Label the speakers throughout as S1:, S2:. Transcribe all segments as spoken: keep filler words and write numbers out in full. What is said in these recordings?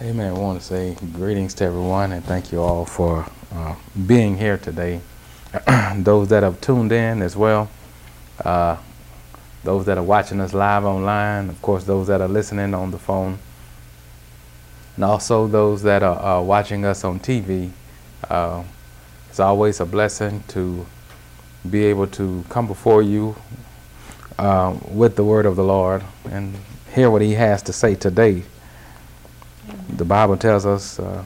S1: Amen. I want to say greetings to everyone and thank you all for uh, being here today. Those that have tuned in as well, uh, those that are watching us live online, of course, those that are listening on the phone, and also those that are uh, watching us on T V. Uh, it's always a blessing to be able to come before you uh, with the word of the Lord and hear what He has to say today. The Bible tells us uh,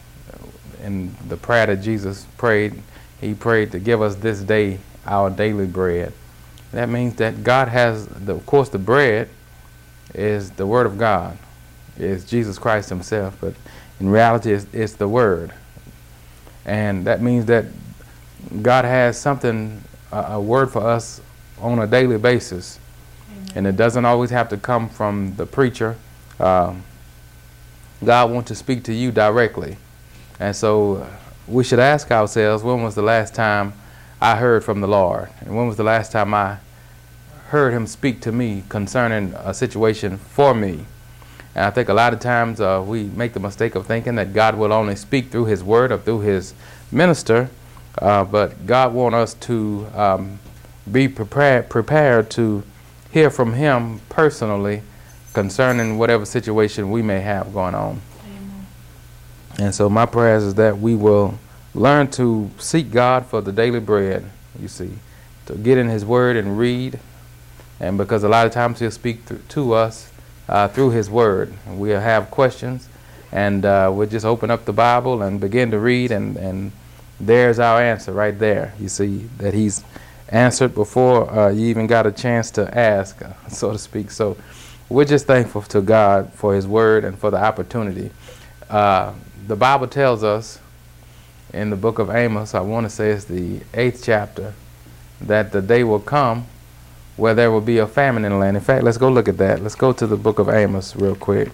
S1: in the prayer that Jesus prayed, He prayed to give us this day our daily bread. That means that God has, the, of course, the bread is the Word of God, is Jesus Christ Himself, but in reality it's, it's the Word. And that means that God has something, a, a word for us on a daily basis. Amen. And it doesn't always have to come from the preacher. Um, God wants to speak to you directly. And so we should ask ourselves, when was the last time I heard from the Lord? And when was the last time I heard Him speak to me concerning a situation for me? And I think a lot of times uh, we make the mistake of thinking that God will only speak through His word or through His minister. Uh, but God wants us to um, be prepared, prepared to hear from Him personally concerning whatever situation we may have going on. Amen. And so my prayers is that we will learn to seek God for the daily bread, you see, to get in His word and read. And because a lot of times He'll speak th to us uh, through His word. And we'll have questions, and uh, we'll just open up the Bible and begin to read, and, and there's our answer right there. You see, that He's answered before uh, you even got a chance to ask, uh, so to speak. So we're just thankful to God for His word and for the opportunity. Uh, the Bible tells us in the book of Amos, I want to say it's the eighth chapter, that the day will come where there will be a famine in the land. In fact, let's go look at that. Let's go to the book of Amos real quick.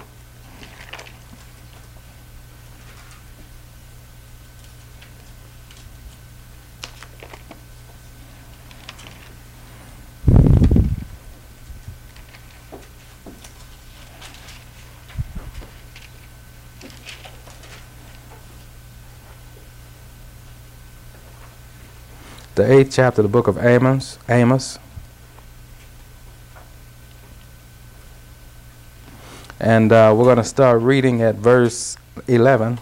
S1: The eighth chapter of the book of Amos, Amos. And uh, we're going to start reading at verse eleven.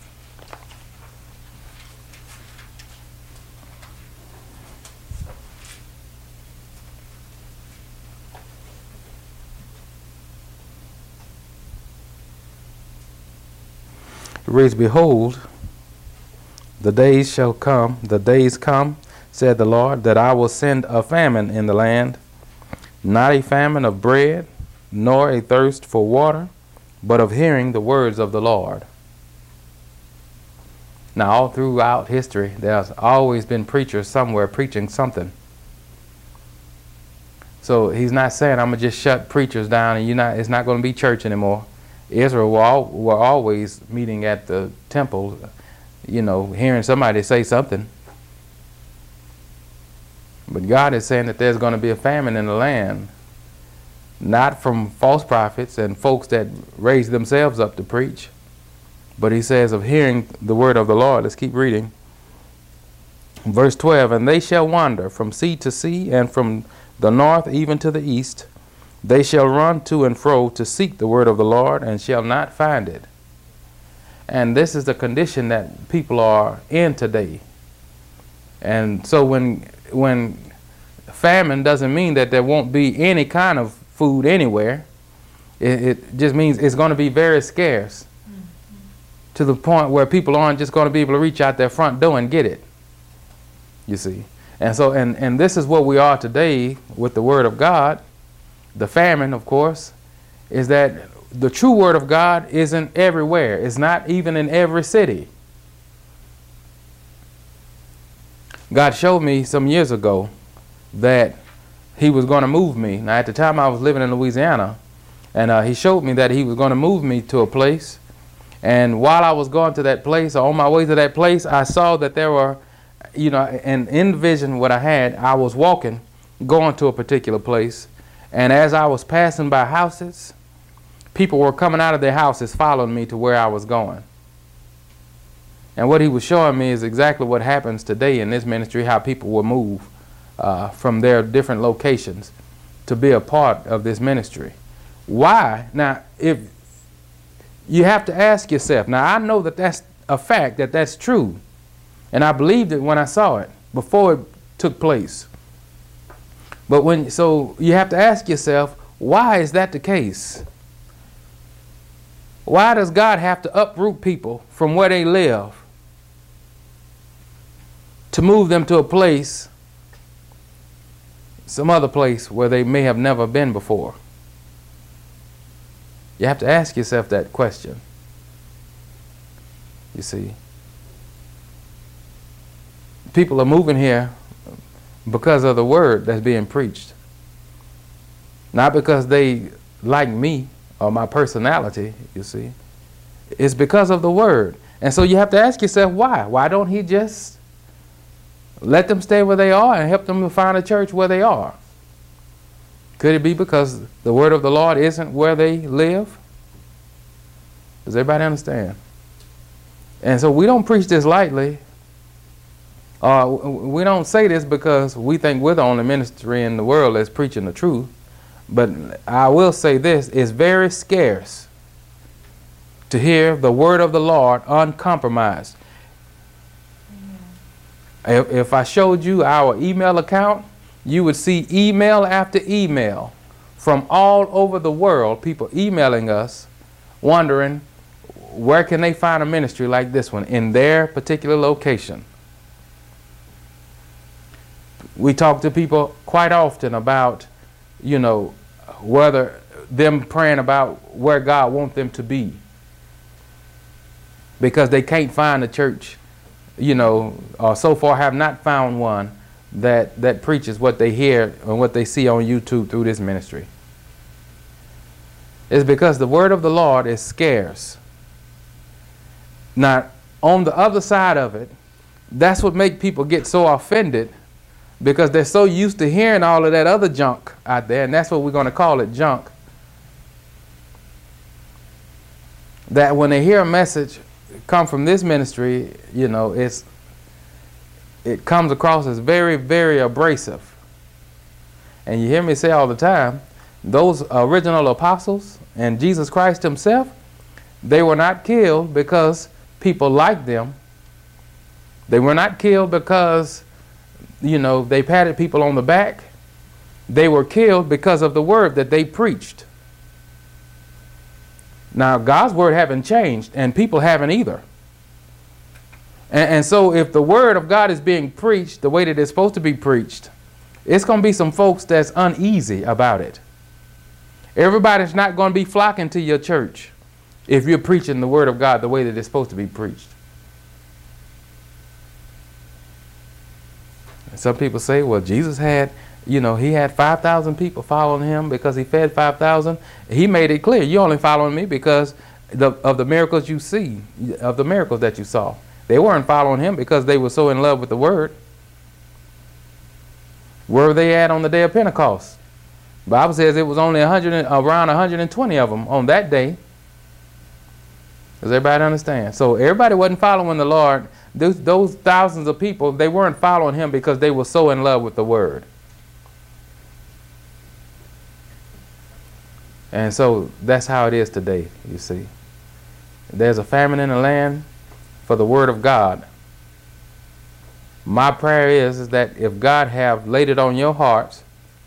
S1: It reads, "Behold, the days shall come, the days come, said the Lord, that I will send a famine in the land, not a famine of bread, nor a thirst for water, but of hearing the words of the Lord." Now, all throughout history, there's always been preachers somewhere preaching something. So He's not saying, I'm going to just shut preachers down and you're not, it's not going to be church anymore. Israel were, all, were always meeting at the temple, you know, hearing somebody say something. But God is saying that there's going to be a famine in the land, not from false prophets and folks that raise themselves up to preach, but He says of hearing the word of the Lord. Let's keep reading. Verse twelve, "And they shall wander from sea to sea, and from the north even to the east. They shall run to and fro to seek the word of the Lord, and shall not find it." And this is the condition that people are in today. And so when when famine doesn't mean that there won't be any kind of food anywhere. It, it just means it's going to be very scarce, mm-hmm. to the point where people aren't just going to be able to reach out their front door and get it. You see. And so and, and this is what we are today with the word of God. The famine, of course, is that the true word of God isn't everywhere. It's not even in every city. God showed me some years ago that He was going to move me. Now, at the time I was living in Louisiana, and uh, He showed me that He was going to move me to a place. And while I was going to that place, or on my way to that place, I saw that there were, you know, and in the vision what I had, I was walking, going to a particular place. And as I was passing by houses, people were coming out of their houses following me to where I was going. And what he was showing me is exactly what happens today in this ministry, how people will move uh, from their different locations to be a part of this ministry. Why? Now, if you have to ask yourself, now I know that that's a fact, that that's true. And I believed it when I saw it, before it took place. But when, so you have to ask yourself, why is that the case? Why does God have to uproot people from where they live to move them to a place, some other place where they may have never been before? You have to ask yourself that question. You see, people are moving here because of the word that's being preached. Not because they like me or my personality, you see. It's because of the word. And so you have to ask yourself, why? Why don't he just let them stay where they are and help them to find a church where they are? Could it be because the word of the Lord isn't where they live? Does everybody understand? And so we don't preach this lightly. Uh, we don't say this because we think we're the only ministry in the world that's preaching the truth. But I will say this, it's very scarce to hear the word of the Lord uncompromised. If, if I showed you our email account, you would see email after email from all over the world, people emailing us, wondering where can they find a ministry like this one in their particular location. We talk to people quite often about, you know, whether them praying about where God wants them to be, because they can't find a church, you know, or so far have not found one that that preaches what they hear and what they see on YouTube through this ministry. It's because the word of the Lord is scarce. Now, on the other side of it, that's what makes people get so offended, because they're so used to hearing all of that other junk out there, and that's what we're going to call it, junk, that when they hear a message come from this ministry, you know, it's it comes across as very, very abrasive. And you hear me say all the time, those original apostles and Jesus Christ himself, they were not killed because people liked them. They were not killed because, you know, they patted people on the back. They were killed because of the word that they preached. Now, God's word haven't changed, and people haven't either. And, and so if the word of God is being preached the way that it's supposed to be preached, it's going to be some folks that's uneasy about it. Everybody's not going to be flocking to your church if you're preaching the word of God the way that it's supposed to be preached. Some people say, well, Jesus had, you know, he had five thousand people following him because he fed five thousand. He made it clear, you're only following me because the, of the miracles you see, of the miracles that you saw. They weren't following him because they were so in love with the word. Where were they at on the day of Pentecost? The Bible says it was only one hundred, around one hundred twenty of them on that day. Does everybody understand? So everybody wasn't following the Lord. Those, those thousands of people, they weren't following him because they were so in love with the word. And so that's how it is today, you see. There's a famine in the land for the word of God. My prayer is, is that if God have laid it on your hearts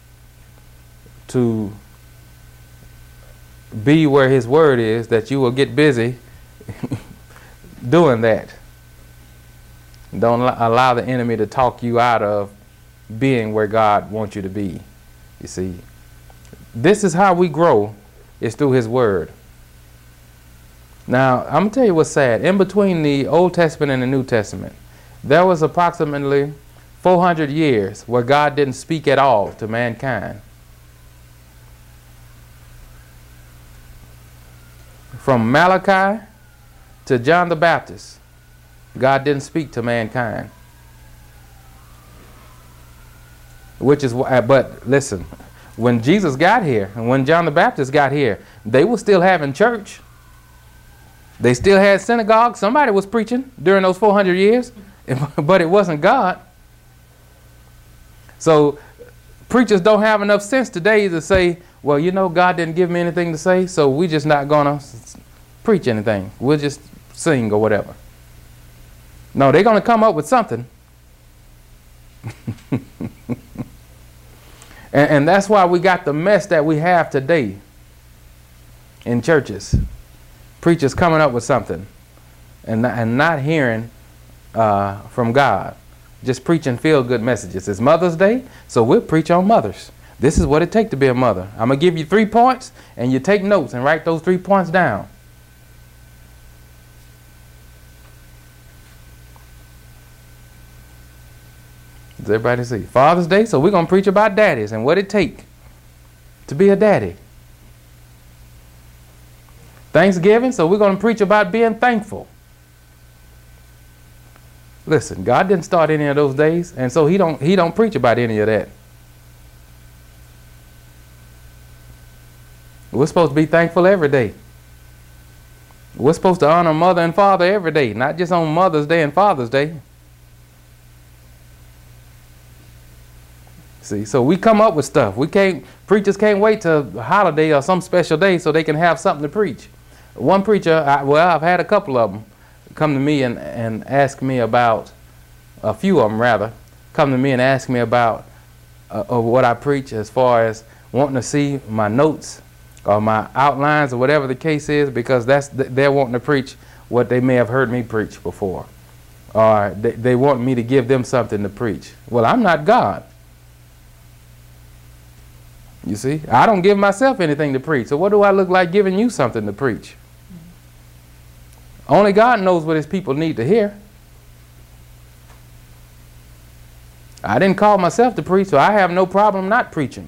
S1: to be where his word is, that you will get busy doing that. Don't allow the enemy to talk you out of being where God wants you to be. You see, this is how we grow, is through his word. Now, I'm going to tell you what's sad. In between the Old Testament and the New Testament, there was approximately four hundred years where God didn't speak at all to mankind. From Malachi to John the Baptist, God didn't speak to mankind. Which is why, but listen, when Jesus got here and when John the Baptist got here, they were still having church. They still had synagogues. Somebody was preaching during those four hundred years, but it wasn't God. So preachers don't have enough sense today to say, well, you know, God didn't give me anything to say, so we're just not going to preach anything. We'll just sing or whatever. No, they're going to come up with something. and, and that's why we got the mess that we have today in churches. Preachers coming up with something and not, and not hearing uh, from God. Just preaching feel-good messages. It's Mother's Day, so we'll preach on mothers. This is what it takes to be a mother. I'm going to give you three points, and you take notes and write those three points down. Does everybody see? Father's Day, so we're going to preach about daddies and what it takes to be a daddy. Thanksgiving, so we're going to preach about being thankful. Listen, God didn't start any of those days, and so he don't he don't preach about any of that. We're supposed to be thankful every day. We're supposed to honor mother and father every day, not just on Mother's Day and Father's Day. See, so we come up with stuff. We can't, preachers can't wait till a holiday or some special day so they can have something to preach. One preacher, I, well, I've had a couple of them come to me and, and ask me about, a few of them rather, come to me and ask me about uh, or what I preach as far as wanting to see my notes or my outlines or whatever the case is, because that's they're wanting to preach what they may have heard me preach before. Or they, they want me to give them something to preach. Well, I'm not God. You see, I don't give myself anything to preach. So what do I look like giving you something to preach? Only God knows what his people need to hear. I didn't call myself to preach, so I have no problem not preaching.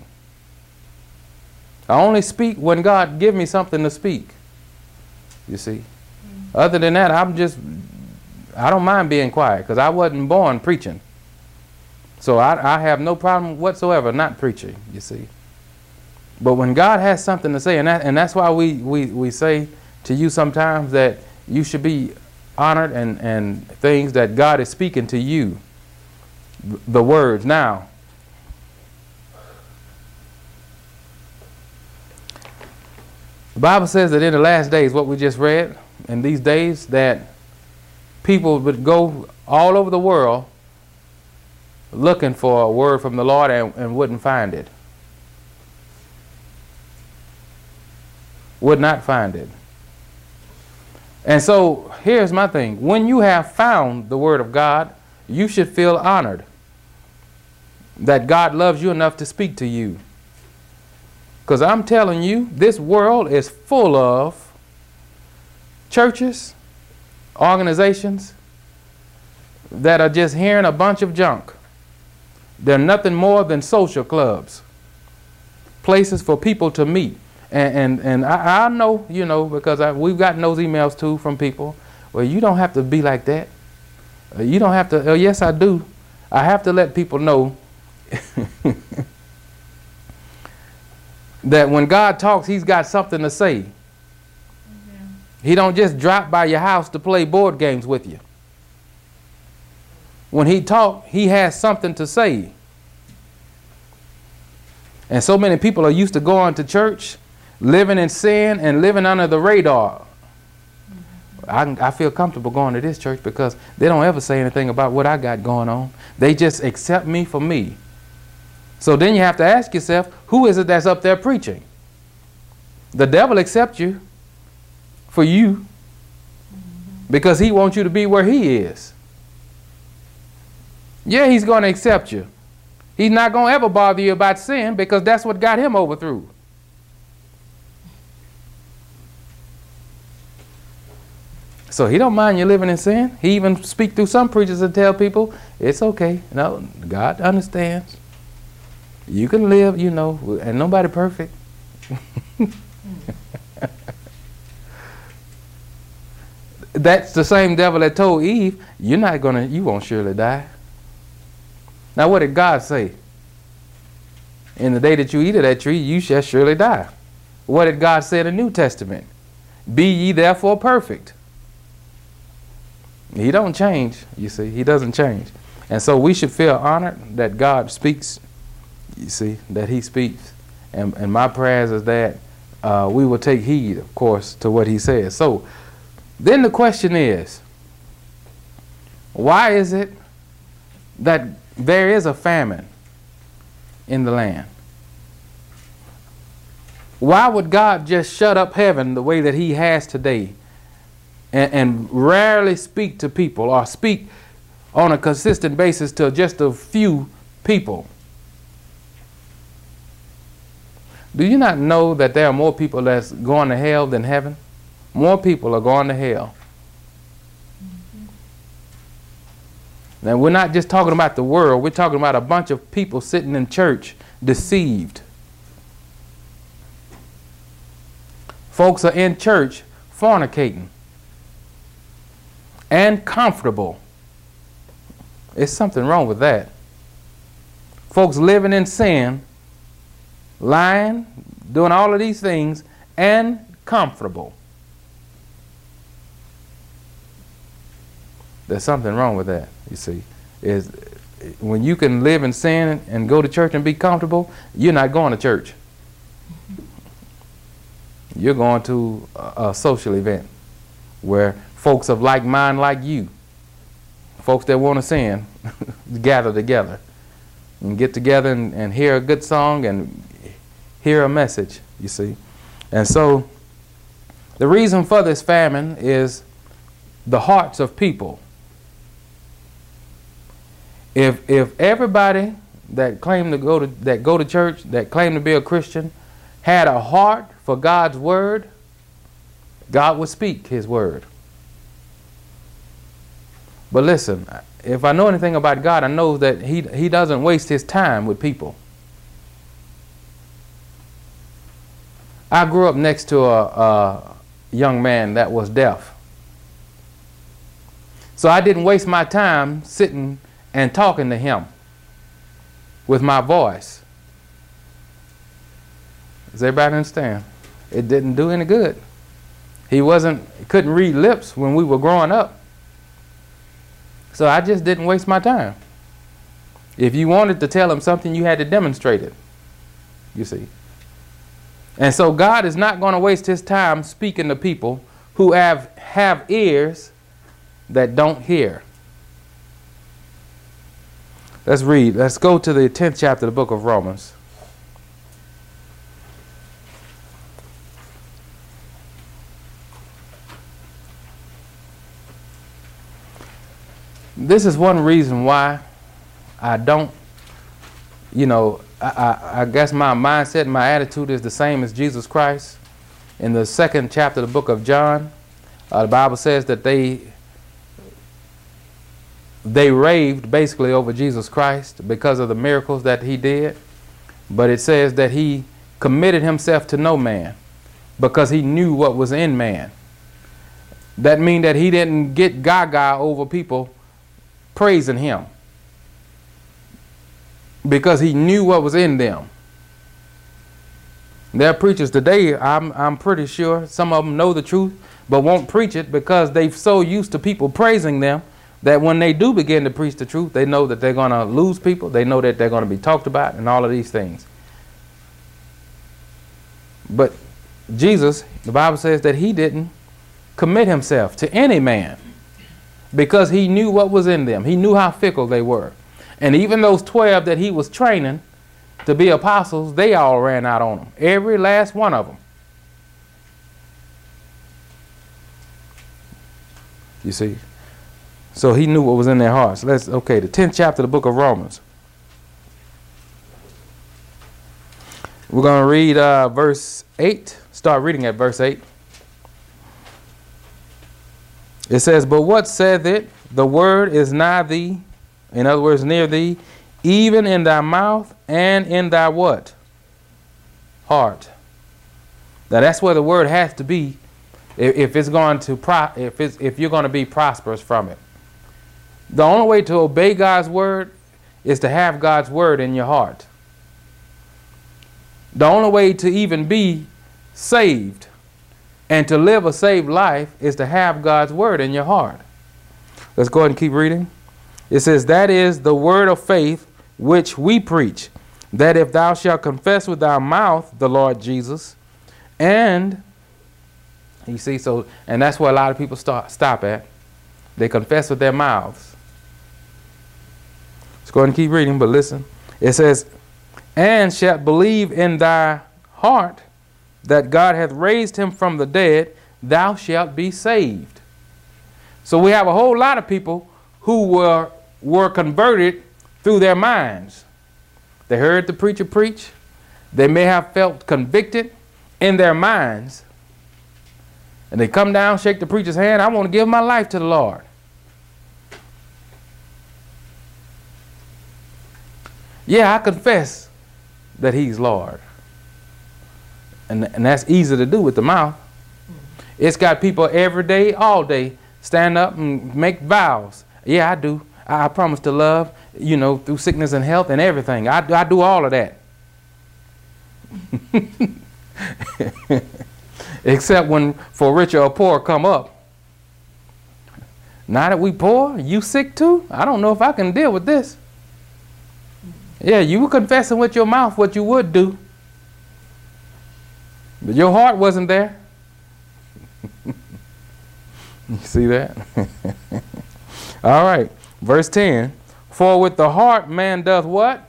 S1: I only speak when God gives me something to speak. You see? Mm-hmm. Other than that, I'm just, I don't mind being quiet because I wasn't born preaching. So I, I have no problem whatsoever not preaching, you see. But when God has something to say, and, that, and that's why we, we, we say to you sometimes that you should be honored and, and things that God is speaking to you, the words. Now, the Bible says that in the last days, what we just read, in these days, that people would go all over the world looking for a word from the Lord and, and wouldn't find it. Would not find it. And so here's my thing. When you have found the Word of God, you should feel honored that God loves you enough to speak to you. Because I'm telling you, this world is full of churches, organizations that are just hearing a bunch of junk. They're nothing more than social clubs, places for people to meet. And, and, and I, I know, you know, because I, we've gotten those emails too from people. Well, you don't have to be like that. Uh, you don't have to. Oh, yes, I do. I have to let people know that when God talks, he's got something to say. Mm-hmm. He don't just drop by your house to play board games with you. When he talks, he has something to say. And so many people are used to going to church, living in sin and living under the radar. Mm-hmm. I, I feel comfortable going to this church because they don't ever say anything about what I got going on. They just accept me for me. So then you have to ask yourself, who is it that's up there preaching? The devil accepts you for you mm-hmm. because he wants you to be where he is. Yeah, he's going to accept you. He's not going to ever bother you about sin because that's what got him overthrew. So he don't mind you living in sin. He even speak through some preachers and tell people, it's okay. No, God understands. You can live, you know, and nobody perfect. That's the same devil that told Eve, you're not going to, you won't surely die. Now what did God say? in the day that you eat of that tree, you shall surely die. What did God say in the New Testament? Be ye therefore perfect. He don't change, you see. He doesn't change. And so we should feel honored that God speaks, you see, that he speaks. And, and my prayers is that uh, we will take heed, of course, to what he says. So then the question is, why is it that there is a famine in the land? Why would God just shut up heaven the way that he has today and, and rarely speak to people or speak on a consistent basis to just a few people? Do you not know that there are more people that's going to hell than heaven? More people are going to hell. Mm-hmm. Now, we're not just talking about the world. We're talking about a bunch of people sitting in church deceived. Folks are in church fornicating and comfortable. There's something wrong with that. Folks living in sin, lying, doing all of these things, and comfortable. There's something wrong with that, you see. Is when you can live in sin and go to church and be comfortable, you're not going to church. You're going to a, a social event where folks of like mind like you, folks that want to sin, gather together and get together and, and hear a good song and hear a message, you see. And so the reason for this famine is the hearts of people. If if everybody that claim to go to that go to church, that claim to be a Christian, had a heart for God's word, God would speak his word. But listen, if I know anything about God, I know that he he doesn't waste his time with people. I grew up next to a, a young man that was deaf. So I didn't waste my time sitting and talking to him with my voice. Does everybody understand? It didn't do any good. He wasn't, couldn't read lips when we were growing up. So I just didn't waste my time. If you wanted to tell him something, you had to demonstrate it, you see. And so God is not going to waste his time speaking to people who have, have ears that don't hear. Let's read. Let's go to the tenth chapter of the book of Romans. This is one reason why I don't, you know, I, I, I guess my mindset, my attitude is the same as Jesus Christ. In the second chapter of the book of John, uh, the Bible says that they they raved basically over Jesus Christ because of the miracles that he did. But it says that he committed himself to no man because he knew what was in man. That means that he didn't get gaga over people praising him because he knew what was in them. There are preachers today, I'm, I'm pretty sure some of them know the truth but won't preach it because they're so used to people praising them that when they do begin to preach the truth, they know that they're going to lose people. They know that they're going to be talked about and all of these things. But Jesus, the Bible says that he didn't commit himself to any man because he knew what was in them. He knew how fickle they were. And even those twelve that he was training to be apostles, they all ran out on him. Every last one of them. You see? So he knew what was in their hearts. Let's, okay, the tenth chapter of the book of Romans. We're going to read uh, verse eight. Start reading at verse eight. It says, but what saith it? The word is nigh thee, in other words, near thee, even in thy mouth and in thy what? Heart. Now that's where the word has to be if, if it's going to pro, if it's if you're going to be prosperous from it. The only way to obey God's word is to have God's word in your heart. The only way to even be saved and to live a saved life is to have God's word in your heart. Let's go ahead and keep reading. It says, that is the word of faith which we preach, that if thou shalt confess with thy mouth the Lord Jesus, and you see, so, and that's where a lot of people start, stop at. They confess with their mouths. Let's go ahead and keep reading, but listen. It says, and shalt believe in thy heart that God hath raised him from the dead, thou shalt be saved. So we have a whole lot of people who were, were converted through their minds. They heard the preacher preach. They may have felt convicted in their minds. And they come down, shake the preacher's hand. I want to give my life to the Lord. Yeah, I confess that he's Lord. And, and that's easy to do with the mouth. It's got people every day, all day, stand up and make vows. Yeah, I do. I, I promise to love, you know, through sickness and health and everything. I, I do all of that. Except when for rich or poor come up. Now that we poor, you sick too? I don't know if I can deal with this. Yeah, you were confessing with your mouth what you would do. But your heart wasn't there. You see that? All right. Verse ten. For with the heart man doth what?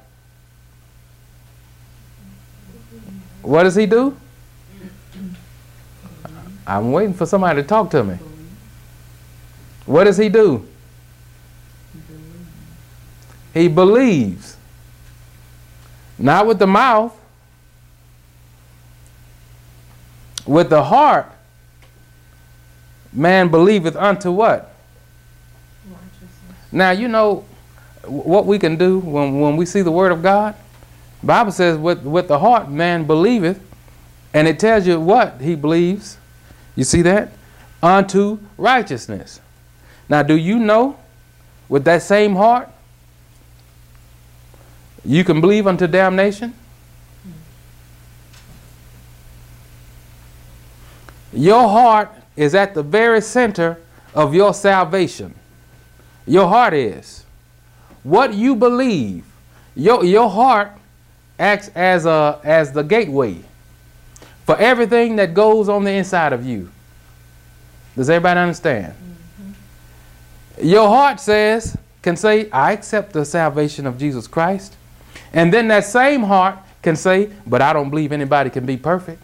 S1: What does he do? I'm waiting for somebody to talk to me. What does he do? He believes. Not with the mouth. With the heart, man believeth unto what? Righteousness. Now, you know what we can do when, when we see the word of God? The Bible says with, with the heart man believeth, and it tells you what he believes. You see that? Unto righteousness. Now, do you know with that same heart you can believe unto damnation? Your heart is at the very center of your salvation. Your heart is. What you believe, your, your heart acts as, a, as the gateway for everything that goes on the inside of you. Does everybody understand? Mm-hmm. Your heart says, can say, I accept the salvation of Jesus Christ. And then that same heart can say, but I don't believe anybody can be perfect.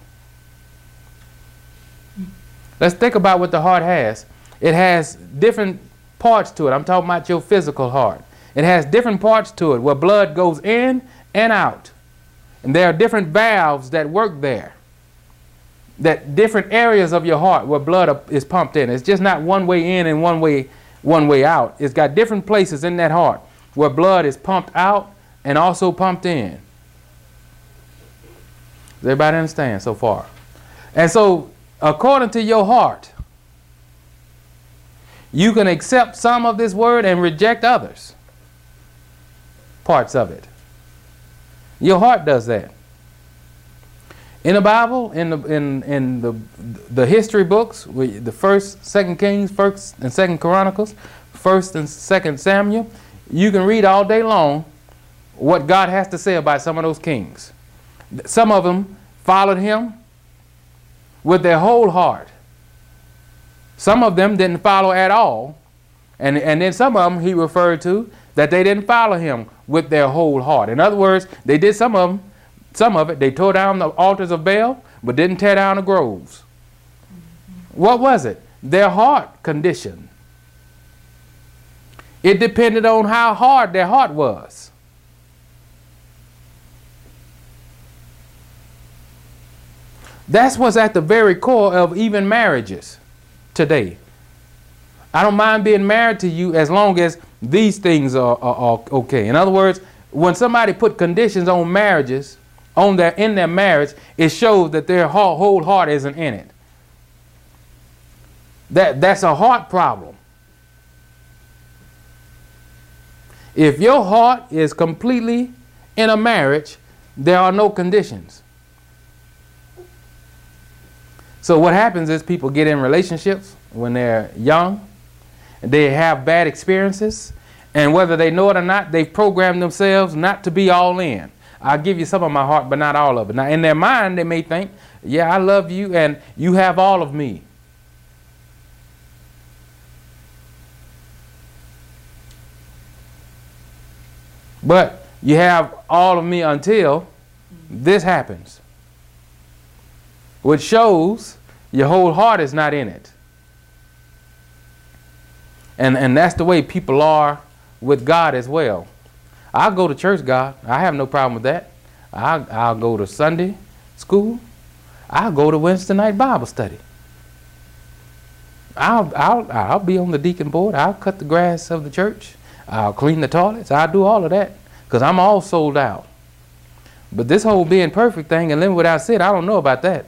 S1: Let's think about what the heart has. It has different parts to it. I'm talking about your physical heart. It has different parts to it where blood goes in and out. And there are different valves that work there. That different areas of your heart where blood is pumped in. It's just not one way in and one way, one way out. It's got different places in that heart where blood is pumped out and also pumped in. Does everybody understand so far? And so, according to your heart, you can accept some of this word and reject others. Parts of it. Your heart does that. In the Bible, in the in in the the history books, the first, second Kings, first and second Chronicles, first and second Samuel, you can read all day long what God has to say about some of those kings. Some of them followed him with their whole heart. Some of them didn't follow at all. And, and then some of them he referred to that they didn't follow him with their whole heart. In other words, they did some of them, some of it, they tore down the altars of Baal, but didn't tear down the groves. Mm-hmm. What was it? Their heart condition. It depended on how hard their heart was. That's what's at the very core of even marriages today. I don't mind being married to you as long as these things are, are, are okay. In other words, when somebody put conditions on marriages, on their in their marriage, it shows that their whole, whole heart isn't in it. That, that's a heart problem. If your heart is completely in a marriage, there are no conditions. So what happens is people get in relationships when they're young. They have bad experiences. And whether they know it or not, they've programmed themselves not to be all in. I'll give you some of my heart, but not all of it. Now, in their mind, they may think, yeah, I love you and you have all of me. But you have all of me until this happens, which shows your whole heart is not in it. And, and that's the way people are with God as well. I'll go to church, God. I have no problem with that. I'll, I'll go to Sunday school. I'll go to Wednesday night Bible study. I'll, I'll, I'll be on the deacon board. I'll cut the grass of the church. I'll clean the toilets. I'll do all of that because I'm all sold out. But this whole being perfect thing and living without sin, I don't know about that.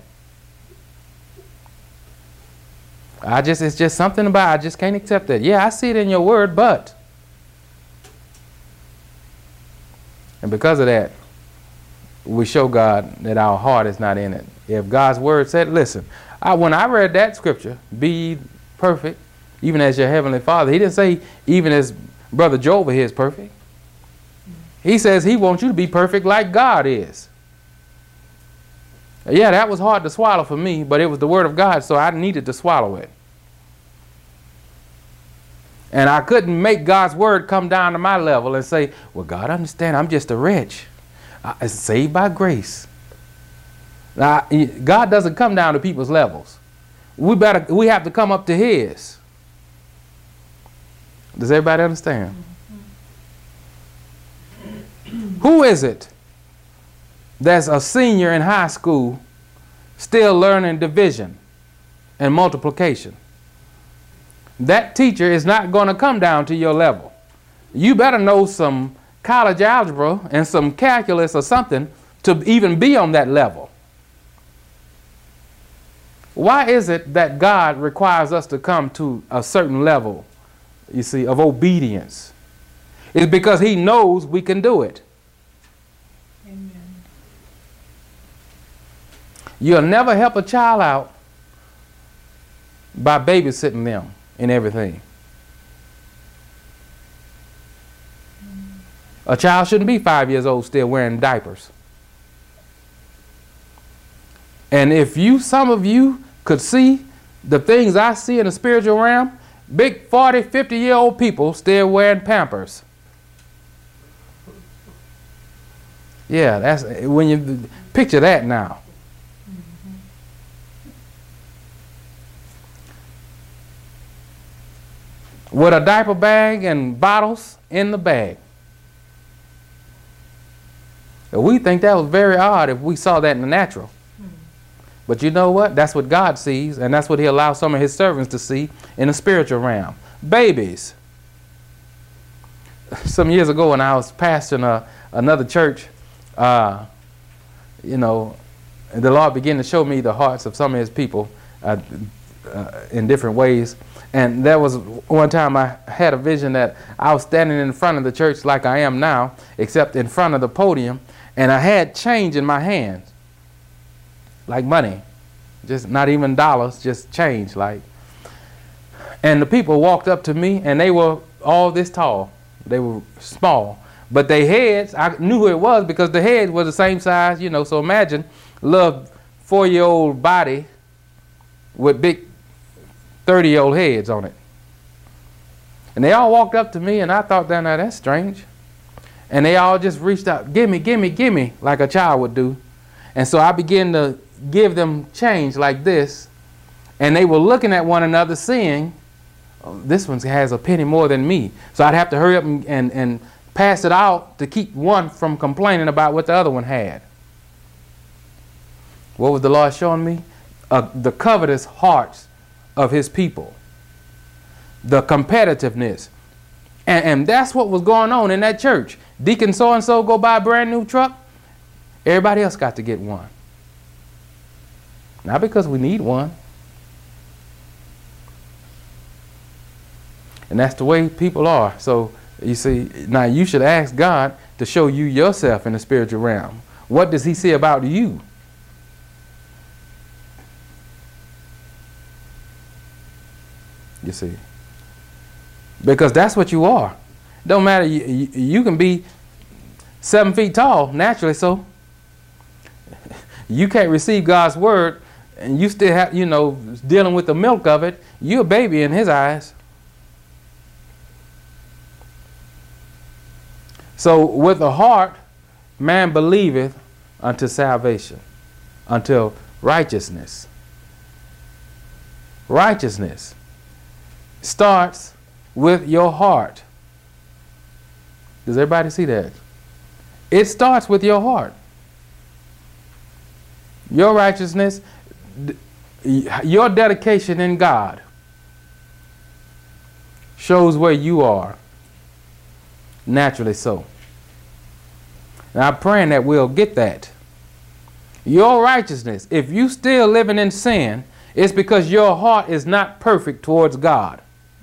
S1: I just, it's just something about, I just can't accept that. Yeah, I see it in your word, but. And because of that, we show God that our heart is not in it. If God's word said, listen, I, when I read that scripture, be perfect, even as your heavenly Father, he didn't say, even as Brother Joe over here is perfect. He says he wants you to be perfect like God is. Yeah, that was hard to swallow for me, but it was the word of God, so I needed to swallow it. And I couldn't make God's word come down to my level and say, well, God, understand, I'm just a wretch. I'm saved by grace. Now, God doesn't come down to people's levels. We better, we have to come up to his. Does everybody understand? Mm-hmm. Who is it that's a senior in high school still learning division and multiplication? That teacher is not going to come down to your level. You better know some college algebra and some calculus or something to even be on that level. Why is it that God requires us to come to a certain level, you see, of obedience? It's because he knows we can do it. Amen. You'll never help a child out by babysitting them and everything. A child shouldn't be five years old still wearing diapers. And if you, some of you could see the things I see in the spiritual realm, big forty, fifty year old people still wearing Pampers. Yeah, that's when you picture that now. With a diaper bag and bottles in the bag. We think that was very odd if we saw that in the natural. But you know what? That's what God sees, and that's what he allows some of his servants to see in the spiritual realm. Babies. Some years ago when I was pastoring a, another church, uh, you know, the Lord began to show me the hearts of some of his people uh, uh, in different ways. And there was one time I had a vision that I was standing in front of the church like I am now, except in front of the podium, and I had change in my hands, like money, just not even dollars, just change, like. And the people walked up to me, and they were all this tall. They were small, but their heads, I knew who it was because the heads were the same size, you know. So imagine a little four-year-old body with big thirty-year-old heads on it. And they all walked up to me, and I thought, now that's strange. And they all just reached out, gimme, gimme, gimme, like a child would do. And so I began to give them change like this. And they were looking at one another seeing, oh, this one has a penny more than me. So I'd have to hurry up and, and, and pass it out to keep one from complaining about what the other one had. What was the Lord showing me? Uh, the covetous hearts of his people. The competitiveness. And, and that's what was going on in that church. Deacon so-and-so go buy a brand new truck. Everybody else got to get one. Not because we need one. And that's the way people are. So, you see, now you should ask God to show you yourself in the spiritual realm. What does he say about you? You see. Because that's what you are. Don't matter. You, you, you can be seven feet tall, naturally so. You can't receive God's word and you still have, you know, dealing with the milk of it. You're a baby in his eyes. So with the heart, man believeth unto salvation, until righteousness. Righteousness starts with your heart. Does everybody see that? It starts with your heart. Your righteousness, your dedication in God shows where you are. Naturally so. And I'm praying that we'll get that. Your righteousness, if you still living in sin, it's because your heart is not perfect towards God.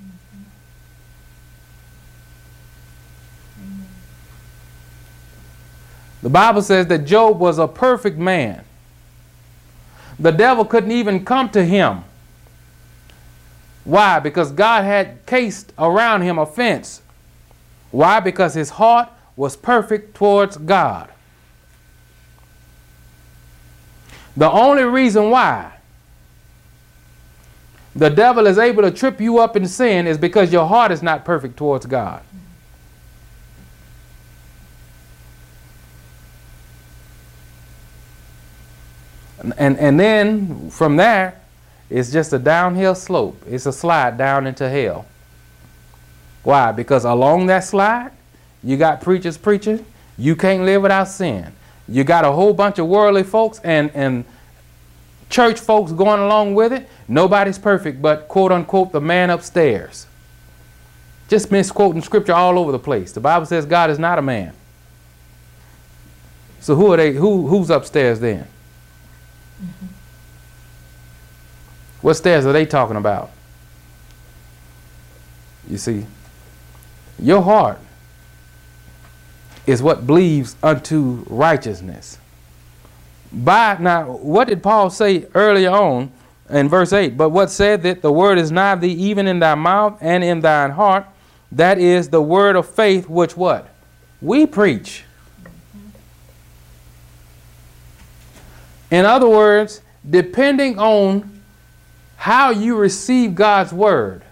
S1: The Bible says that Job was a perfect man. The devil couldn't even come to him. Why? Because God had cased around him a fence. Why? Because his heart was perfect towards God. The only reason why the devil is able to trip you up in sin is because your heart is not perfect towards God. And, and then from there, it's just a downhill slope. It's a slide down into hell. Why? Because along that slide, you got preachers preaching. You can't live without sin. You got a whole bunch of worldly folks and, and church folks going along with it. Nobody's perfect but, quote unquote, the man upstairs. Just misquoting scripture all over the place. The Bible says God is not a man. So who are they? Who, who's upstairs then? Mm-hmm. What stairs are they talking about? You see, your heart is what believes unto righteousness. By now, what did Paul say earlier on in verse eight? But what said that the word is nigh thee, even in thy mouth and in thine heart, that is the word of faith which what? We preach. In other words, depending on how you receive God's word,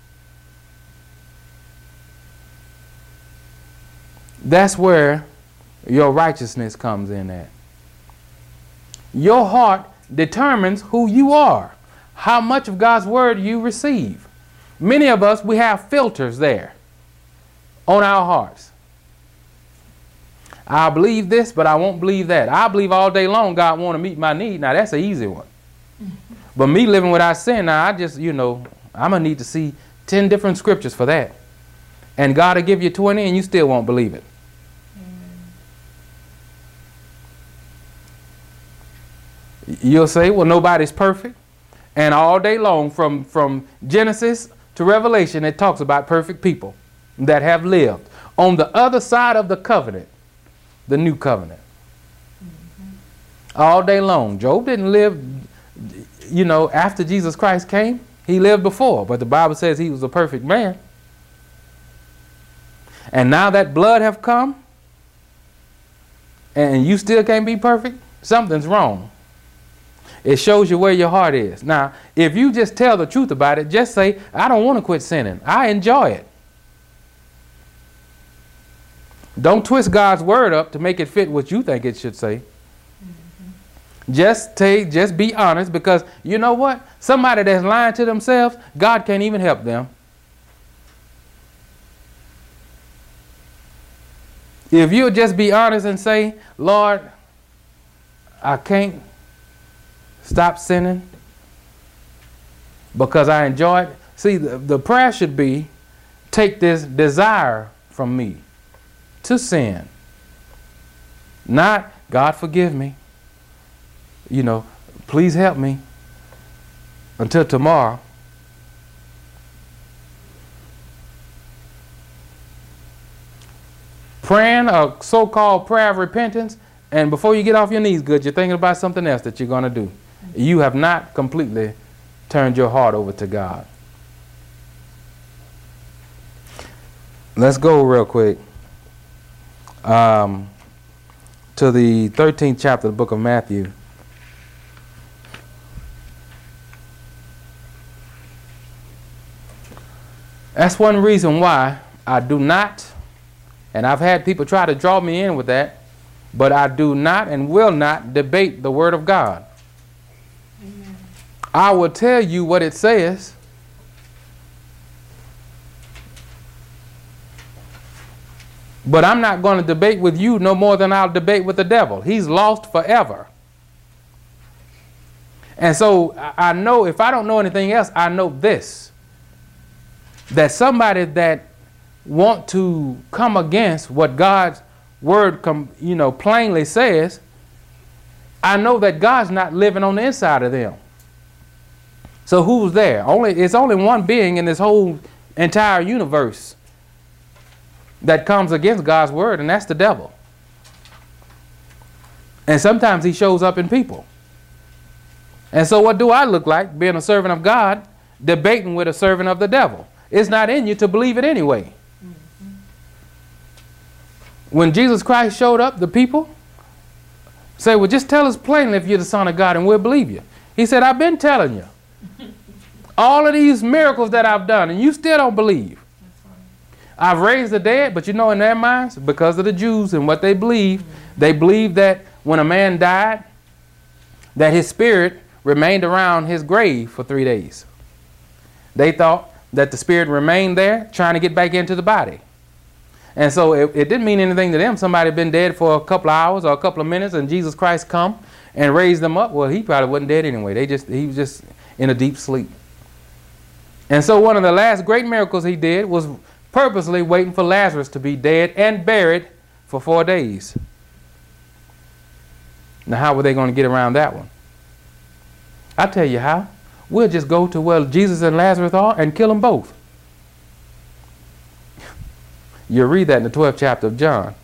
S1: that's where your righteousness comes in at. Your heart determines who you are, how much of God's word you receive. Many of us, we have filters there on our hearts. I believe this, but I won't believe that. I believe all day long God want to meet my need. Now, that's an easy one. Mm-hmm. But me living without sin, now I just, you know, I'm going to need to see ten different scriptures for that. And God will give you twenty and you still won't believe it. Mm. You'll say, well, nobody's perfect. And all day long, from, from Genesis to Revelation, it talks about perfect people that have lived on the other side of the covenant. The new covenant. Mm-hmm. All day long. Job didn't live, you know, after Jesus Christ came. He lived before, but the Bible says he was a perfect man. And now that blood have come, and you still can't be perfect, something's wrong. It shows you where your heart is. Now, if you just tell the truth about it, just say, I don't want to quit sinning. I enjoy it. Don't twist God's word up to make it fit what you think it should say. Mm-hmm. Just take, just be honest, because you know what? Somebody that's lying to themselves, God can't even help them. If you'll just be honest and say, Lord, I can't stop sinning because I enjoy it. See, the, the prayer should be, take this desire from me to sin. Not, God forgive me. You know, please help me until tomorrow. Praying a so-called prayer of repentance, and before you get off your knees good, you're thinking about something else that you're going to do. You have not completely turned your heart over to God. let's go real quick um, to the thirteenth chapter of the book of Matthew. That's one reason why I do not, and I've had people try to draw me in with that, but I do not and will not debate the Word of God. Amen. I will tell you what it says. But I'm not going to debate with you no more than I'll debate with the devil. He's lost forever. And so I know, if I don't know anything else, I know this. That somebody that want to come against what God's word com, you know, plainly says, I know that God's not living on the inside of them. So who's there? Only it's only one being in this whole entire universe that comes against God's word, and that's the devil. And sometimes he shows up in people. And so what do I look like, being a servant of God, debating with a servant of the devil? It's not in you to believe it anyway. Mm-hmm. When Jesus Christ showed up, the people say, well, just tell us plainly if you're the Son of God and we'll believe you. He said, I've been telling you all of these miracles that I've done, and you still don't believe. I've raised the dead, but you know, in their minds, because of the Jews and what they believe, mm-hmm. they believe that when a man died, that his spirit remained around his grave for three days. They thought that the spirit remained there trying to get back into the body. And so it, it didn't mean anything to them. Somebody had been dead for a couple of hours or a couple of minutes and Jesus Christ come and raised them up. Well, he probably wasn't dead anyway. They just he was just in a deep sleep. And so one of the last great miracles he did was purposely waiting for Lazarus to be dead and buried for four days. Now, how were they going to get around that one? I'll tell you how. We'll just go to where Jesus and Lazarus are and kill them both. You'll read that in the twelfth chapter of John.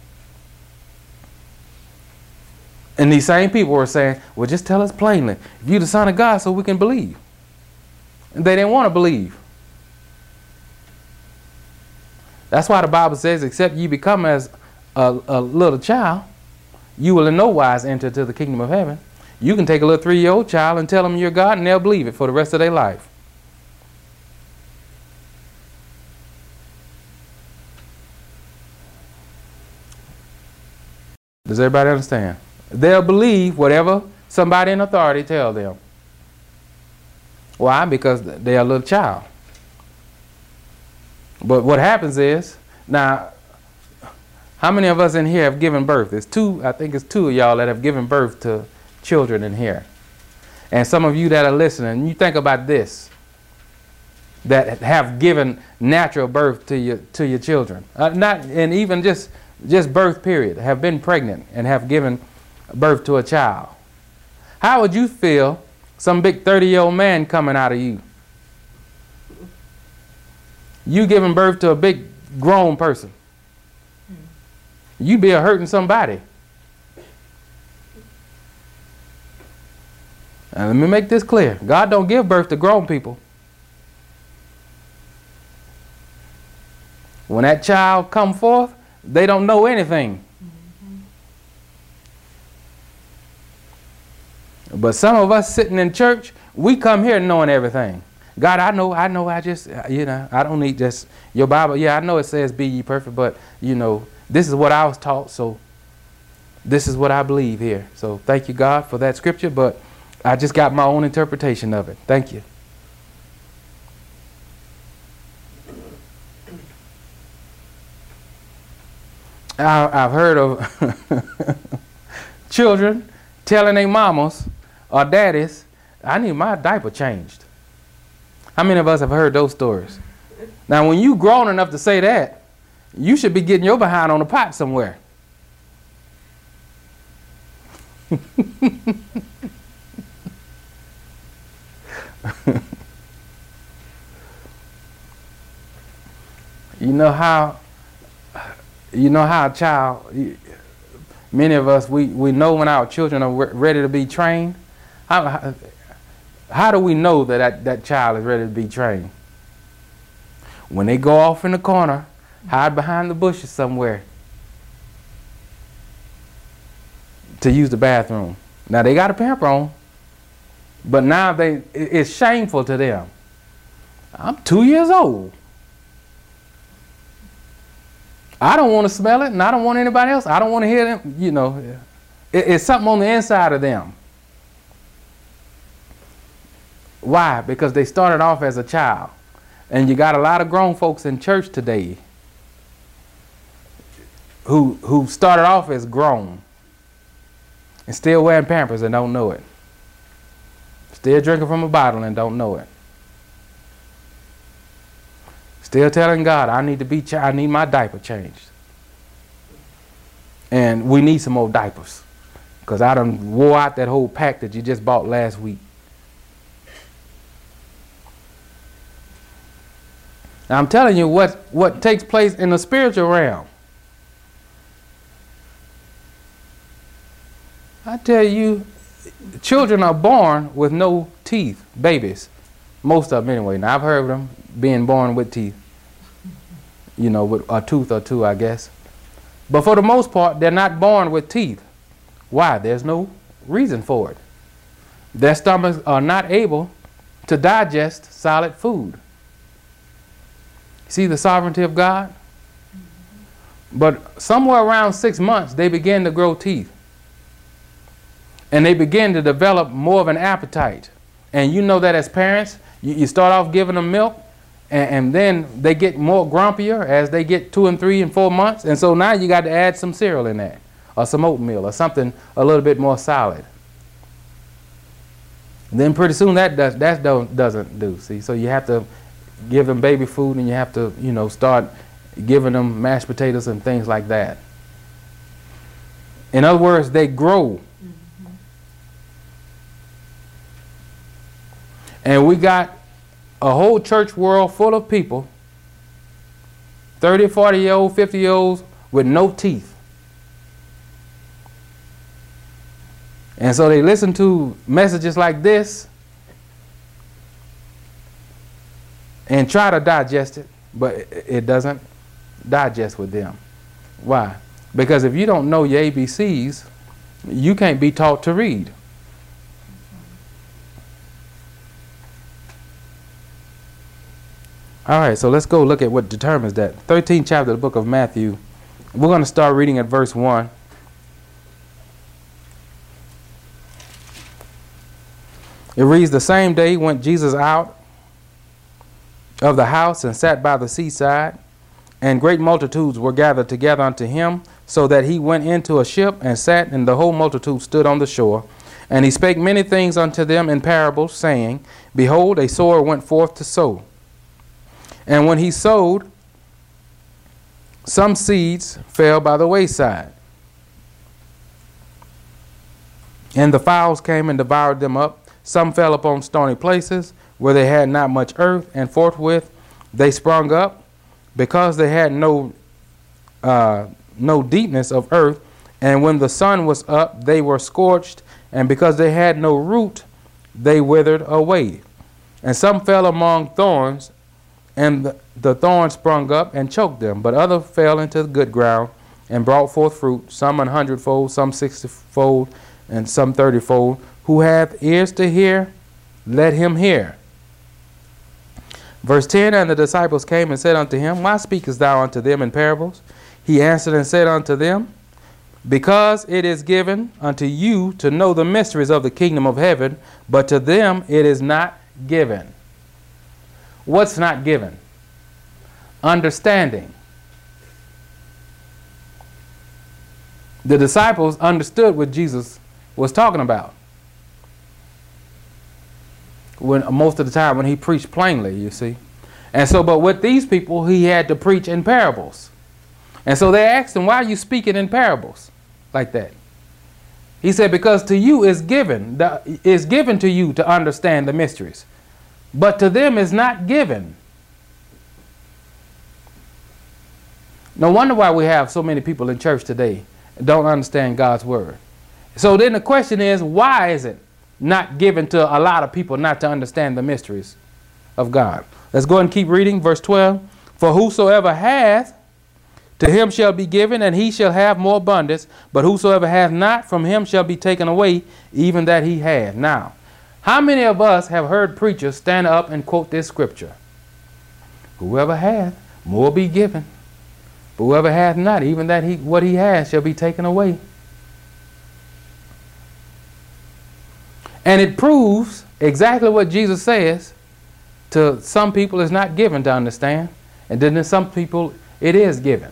S1: And these same people were saying, well, just tell us plainly, if you're the Son of God, so we can believe. And they didn't want to believe. That's why the Bible says, except you become as a, a little child, you will in no wise enter to the kingdom of heaven. You can take a little three-year-old child and tell them you're God, and they'll believe it for the rest of their life. Does everybody understand? They'll believe whatever somebody in authority tells them. Why? Because they're a little child. But what happens is, now, how many of us in here have given birth? There's two, I think it's two of y'all that have given birth to children in here. And some of you that are listening, you think about this, that have given natural birth to your to your children. Uh, not and even just just birth period, have been pregnant and have given birth to a child. How would you feel some big thirty-year-old man coming out of you? You giving birth to a big grown person. You be a hurting somebody. And let me make this clear. God don't give birth to grown people. When that child come forth, they don't know anything. Mm-hmm. But some of us sitting in church, we come here knowing everything. God, I know, I know, I just, you know, I don't need just your Bible. Yeah, I know it says be ye perfect, but, you know, this is what I was taught, so this is what I believe here. So thank you, God, for that scripture, but I just got my own interpretation of it. Thank you. I, I've heard of children telling their mamas or daddies, I need my diaper changed. How many of us have heard those stories? Now, when you grown enough to say that, you should be getting your behind on the pot somewhere. You know how, you know how a child, many of us, we, we know when our children are re ready to be trained. How, how, how do we know that, that that child is ready to be trained? When they go off in the corner hide behind the bushes somewhere to use the bathroom. Now they got a pamper on, but now they it's shameful to them. I'm two years old. I don't want to smell it, and I don't want anybody else. I don't want to hear them. You know, it, it's something on the inside of them. Why? Because they started off as a child. And you got a lot of grown folks in church today who who started off as grown and still wearing Pampers and don't know it. Still drinking from a bottle and don't know it. Still telling God, I need to be, ch- I need my diaper changed. And we need some more diapers. Because I done wore out that whole pack that you just bought last week. Now I'm telling you what, what takes place in the spiritual realm. I tell you, children are born with no teeth, babies. Most of them anyway. Now I've heard of them being born with teeth. You know, with a tooth or two, I guess. But for the most part, they're not born with teeth. Why? There's no reason for it. Their stomachs are not able to digest solid food. See the sovereignty of God? But somewhere around six months, they begin to grow teeth. And they begin to develop more of an appetite. And you know that as parents, you, you start off giving them milk, and, and then they get more grumpier as they get two and three and four months. And so now you got to add some cereal in that, or some oatmeal, or something a little bit more solid. And then pretty soon that does, that don't, doesn't do. See, so you have to give them baby food, and you have to, you know, start giving them mashed potatoes and things like that. In other words, they grow. Mm-hmm. And we got a whole church world full of people, thirty, forty year old, fifty year olds with no teeth. And so they listen to messages like this and try to digest it, but it doesn't digest with them. Why? Because if you don't know your A B Cs, you can't be taught to read. All right, so let's go look at what determines that. thirteenth chapter of the book of Matthew. We're going to start reading at verse one. It reads, "The same day went Jesus out of the house and sat by the seaside, and great multitudes were gathered together unto him, so that he went into a ship and sat, and the whole multitude stood on the shore. And he spake many things unto them in parables, saying, Behold, a sower went forth to sow. And when he sowed, some seeds fell by the wayside, and the fowls came and devoured them up. Some fell upon stony places, where they had not much earth, and forthwith they sprung up, because they had no uh, no deepness of earth. And when the sun was up, they were scorched, and because they had no root, they withered away. And some fell among thorns, and the, the thorns sprung up and choked them. But others fell into the good ground and brought forth fruit, some an hundredfold, some sixtyfold, and some thirtyfold. Who hath ears to hear, let him hear." Verse ten, "And the disciples came and said unto him, Why speakest thou unto them in parables? He answered and said unto them, Because it is given unto you to know the mysteries of the kingdom of heaven, but to them it is not given." What's not given? Understanding. The disciples understood what Jesus was talking about. When most of the time when he preached plainly, you see. And so, but with these people, he had to preach in parables. And so they asked him, why are you speaking in parables like that? He said, because to you is given, the, is given to you to understand the mysteries, but to them is not given. No wonder why we have so many people in church today that don't understand God's word. So then the question is, why is it not given to a lot of people not to understand the mysteries of God? Let's go ahead and keep reading. Verse twelve. "For whosoever hath, to him shall be given, and he shall have more abundance. But whosoever hath not, from him shall be taken away, even that he had. Now, how many of us have heard preachers stand up and quote this scripture? Whoever hath, more be given. But whoever hath not, even that he what he has shall be taken away. And it proves exactly what Jesus says. To some people it's not given to understand, and then to some people it is given.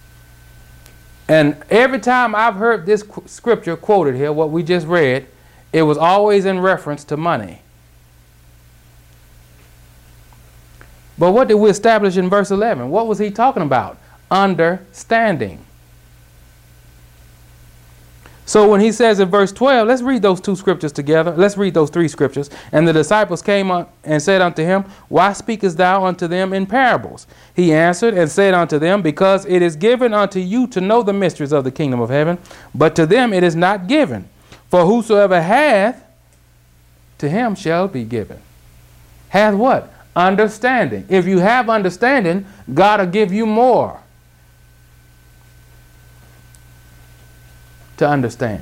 S1: And every time I've heard this qu scripture quoted here, what we just read, it was always in reference to money. But what did we establish in verse eleven? What was he talking about? Understanding. So when he says in verse twelve, let's read those two scriptures together. Let's read those three scriptures. And the disciples came up and said unto him, Why speakest thou unto them in parables? He answered and said unto them, Because it is given unto you to know the mysteries of the kingdom of heaven, but to them it is not given. For whosoever hath, to him shall be given. Hath what? Understanding. If you have understanding, God will give you more to understand.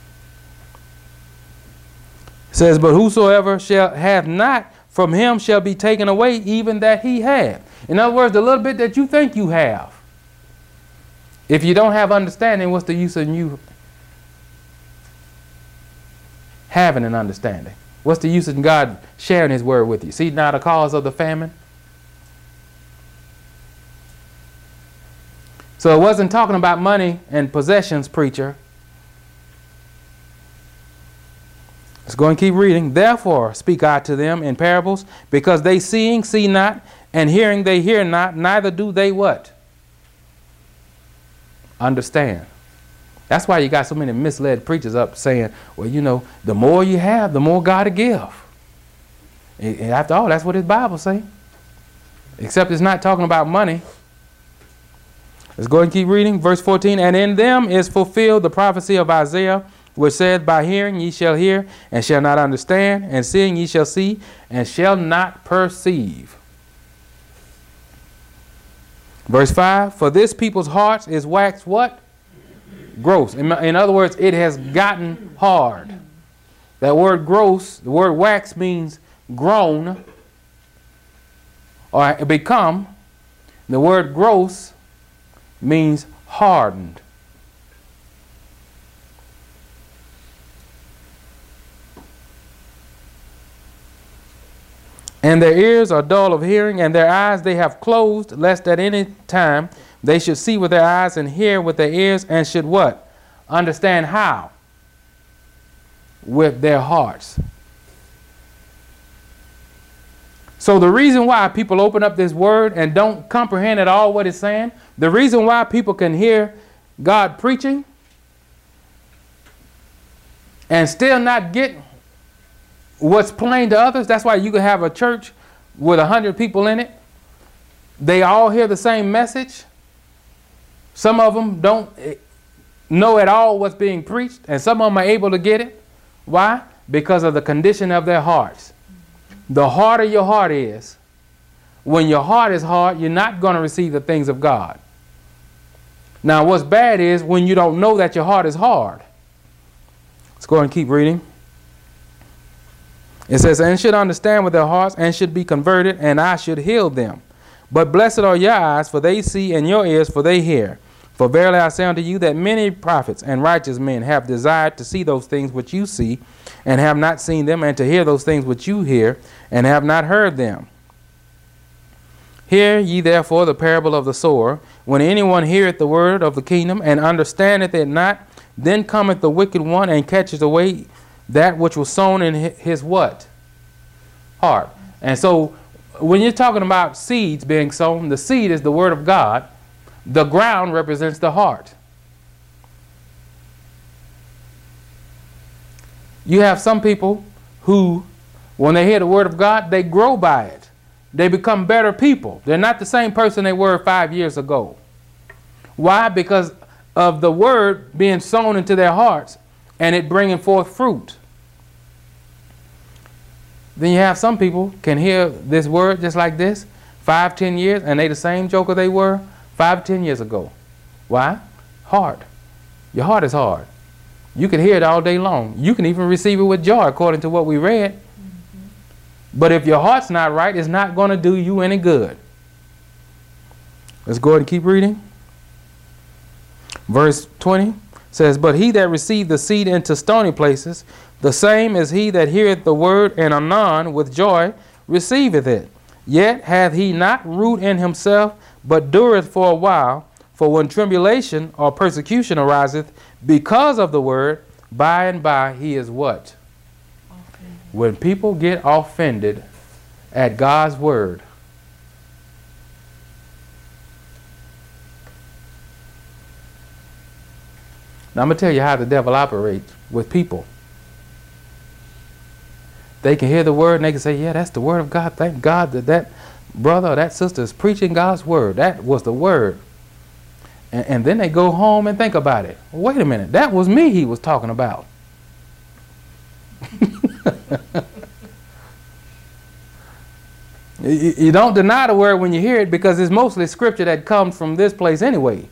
S1: It says, but whosoever shall have not, from him shall be taken away, even that he had. In other words, the little bit that you think you have. If you don't have understanding, what's the use of you having an understanding? What's the use of God sharing his word with you? See now the cause of the famine? So it wasn't talking about money and possessions, preacher. Let's go and keep reading. Therefore speak I to them in parables, because they seeing see not, and hearing they hear not, neither do they what? Understand. That's why you got so many misled preachers up saying, well, you know, the more you have, the more God will give. And after all, that's what his Bible say. Except it's not talking about money. Let's go and keep reading. Verse fourteen, and in them is fulfilled the prophecy of Isaiah, which said, by hearing ye shall hear, and shall not understand, and seeing ye shall see, and shall not perceive. Verse five, for this people's hearts is waxed what? Gross. In, in other words, it has gotten hard. That word gross, the word wax means grown or become. The word gross means hardened. And their ears are dull of hearing, and their eyes they have closed, lest at any time they should see with their eyes and hear with their ears, and should what? Understand how? With their hearts. So the reason why people open up this word and don't comprehend at all what it's saying, the reason why people can hear God preaching and still not get what's plain to others, that's why you can have a church with a hundred people in it. They all hear the same message. Some of them don't know at all what's being preached, and some of them are able to get it. Why? Because of the condition of their hearts. The harder your heart is, when your heart is hard, you're not going to receive the things of God. Now, what's bad is when you don't know that your heart is hard. Let's go and keep reading. It says, and should understand with their hearts, and should be converted, and I should heal them. But blessed are your eyes, for they see, and your ears, for they hear. For verily I say unto you that many prophets and righteous men have desired to see those things which you see, and have not seen them, and to hear those things which you hear, and have not heard them. Hear ye therefore the parable of the sower. When anyone heareth the word of the kingdom, and understandeth it not, then cometh the wicked one, and catcheth away that which was sown in his what? Heart. And so when you're talking about seeds being sown, the seed is the word of God. The ground represents the heart. You have some people who, when they hear the word of God, they grow by it. They become better people. They're not the same person they were five years ago. Why? Because of the word being sown into their hearts and it bringing forth fruit. Then you have some people can hear this word just like this, five, ten years, and they the same joker they were five, ten years ago. Why? Heart. Your heart is hard. You can hear it all day long. You can even receive it with joy according to what we read. Mm-hmm. But if your heart's not right, it's not going to do you any good. Let's go ahead and keep reading. Verse twenty says, but he that received the seed into stony places, the same is he that heareth the word, and anon with joy receiveth it. Yet hath he not root in himself, but dureth for a while. For when tribulation or persecution ariseth because of the word, by and by he is what? Offended. When people get offended at God's word, now I'm going to tell you how the devil operates with people. They can hear the word and they can say, yeah, that's the word of God. Thank God that that brother or that sister is preaching God's word. That was the word. And, and then they go home and think about it. Wait a minute, that was me he was talking about. you, you don't deny the word when you hear it, because it's mostly scripture that comes from this place anyway.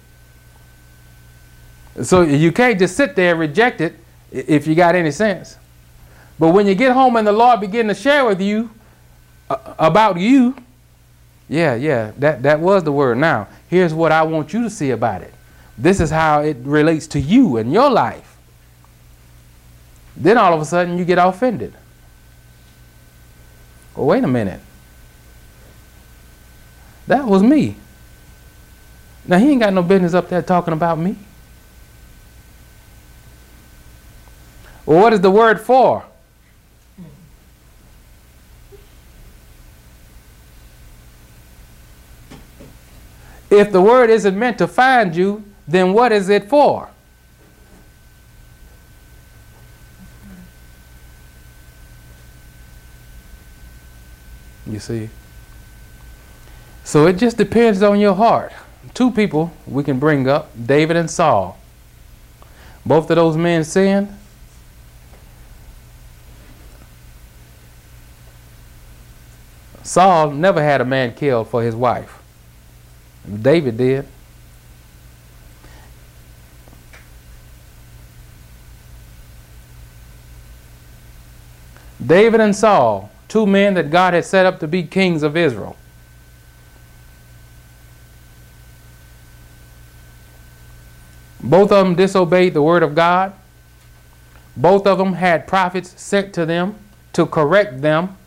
S1: So you can't just sit there and reject it if you got any sense. But when you get home and the Lord begin to share with you uh, about you, yeah, yeah, that, that was the word. Now, here's what I want you to see about it. This is how it relates to you and your life. Then all of a sudden you get offended. Well, wait a minute. That was me. Now, he ain't got no business up there talking about me. Well, what is the word for? If the word isn't meant to find you, then what is it for? You see? So it just depends on your heart. Two people we can bring up, David and Saul. Both of those men sinned. Saul never had a man killed for his wife. David did. David and Saul, two men that God had set up to be kings of Israel. Both of them disobeyed the word of God. Both of them had prophets sent to them to correct them.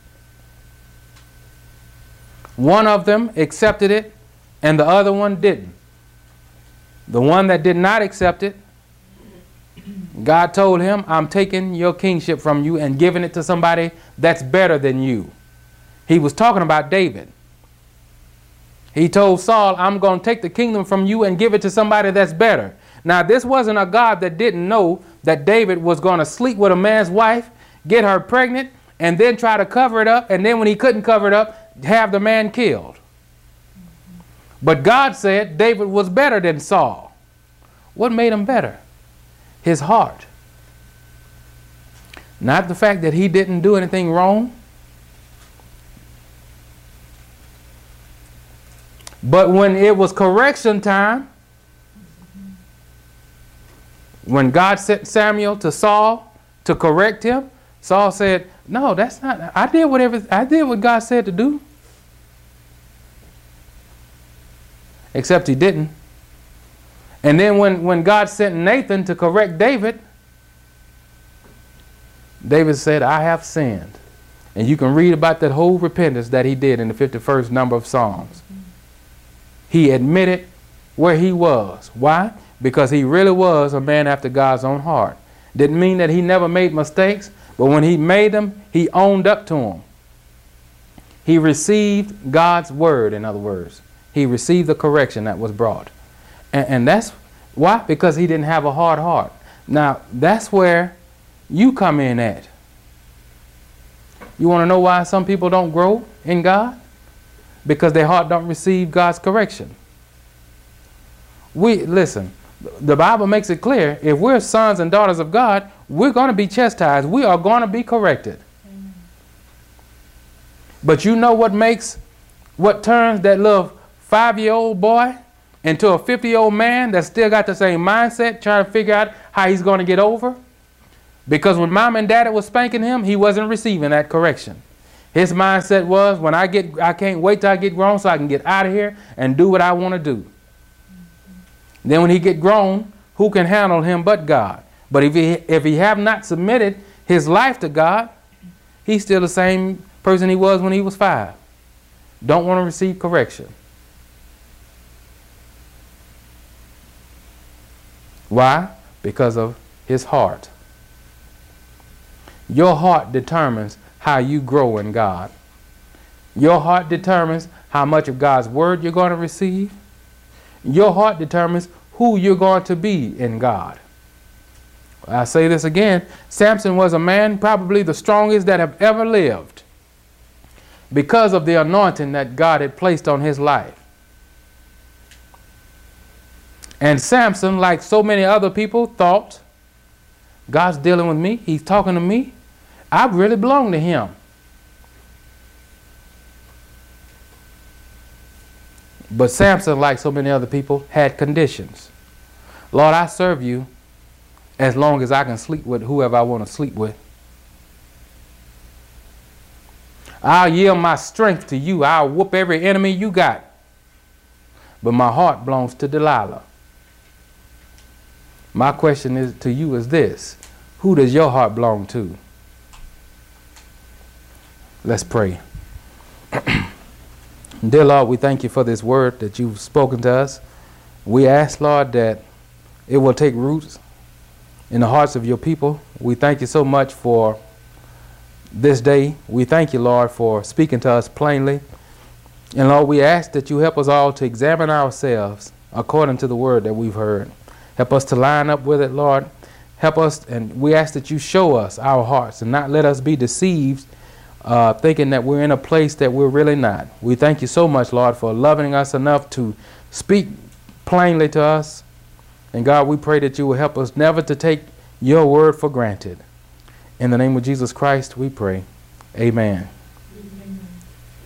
S1: One of them accepted it, and the other one didn't. The one that did not accept it, God told him, I'm taking your kingship from you and giving it to somebody that's better than you. He was talking about David. He told Saul, I'm going to take the kingdom from you and give it to somebody that's better. Now, this wasn't a God that didn't know that David was going to sleep with a man's wife, get her pregnant, and then try to cover it up. And then when he couldn't cover it up, have the man killed. But God said David was better than Saul. What made him better? His heart. Not the fact that he didn't do anything wrong. But when it was correction time, when God sent Samuel to Saul to correct him, Saul said, no, that's not, I did whatever, I did what God said to do. Except he didn't. And then when, when God sent Nathan to correct David, David said, I have sinned. And you can read about that whole repentance that he did in the fifty-first number of Psalms. He admitted where he was. Why? Because he really was a man after God's own heart. Didn't mean that he never made mistakes, but when he made them, he owned up to them. He received God's word, in other words. He received the correction that was brought. And, and that's why? Because he didn't have a hard heart. Now, that's where you come in at. You want to know why some people don't grow in God? Because their heart don't receive God's correction. We, listen, the Bible makes it clear, if we're sons and daughters of God, we're going to be chastised. We are going to be corrected. Amen. But you know what makes, what turns that little five-year-old boy into a fifty-year-old man that still got the same mindset, trying to figure out how he's going to get over? Because when mom and daddy was spanking him, he wasn't receiving that correction. His mindset was, when I get, I can't wait till I get grown so I can get out of here and do what I want to do. Then when he get grown, who can handle him but God? But if he, if he have not submitted his life to God, he's still the same person he was when he was five. Don't want to receive correction. Why? Because of his heart. Your heart determines how you grow in God. Your heart determines how much of God's word you're going to receive. Your heart determines who you're going to be in God. I say this again. Samson was a man probably the strongest that have ever lived because of the anointing that God had placed on his life. And Samson, like so many other people, thought, God's dealing with me. He's talking to me. I really belong to him. But Samson, like so many other people, had conditions. Lord, I serve you as long as I can sleep with whoever I want to sleep with. I'll yield my strength to you. I'll whoop every enemy you got. But my heart belongs to Delilah. My question is to you is this: who does your heart belong to? Let's pray. Dear Lord, we thank you for this word that you've spoken to us. We ask, Lord, that it will take roots in the hearts of your people. We thank you so much for this day. We thank you, Lord, for speaking to us plainly. And Lord, we ask that you help us all to examine ourselves according to the word that we've heard. Help us to line up with it, Lord. Help us, and we ask that you show us our hearts and not let us be deceived uh, thinking that we're in a place that we're really not. We thank you so much, Lord, for loving us enough to speak plainly to us. And God, we pray that you will help us never to take your word for granted. In the name of Jesus Christ, we pray. Amen.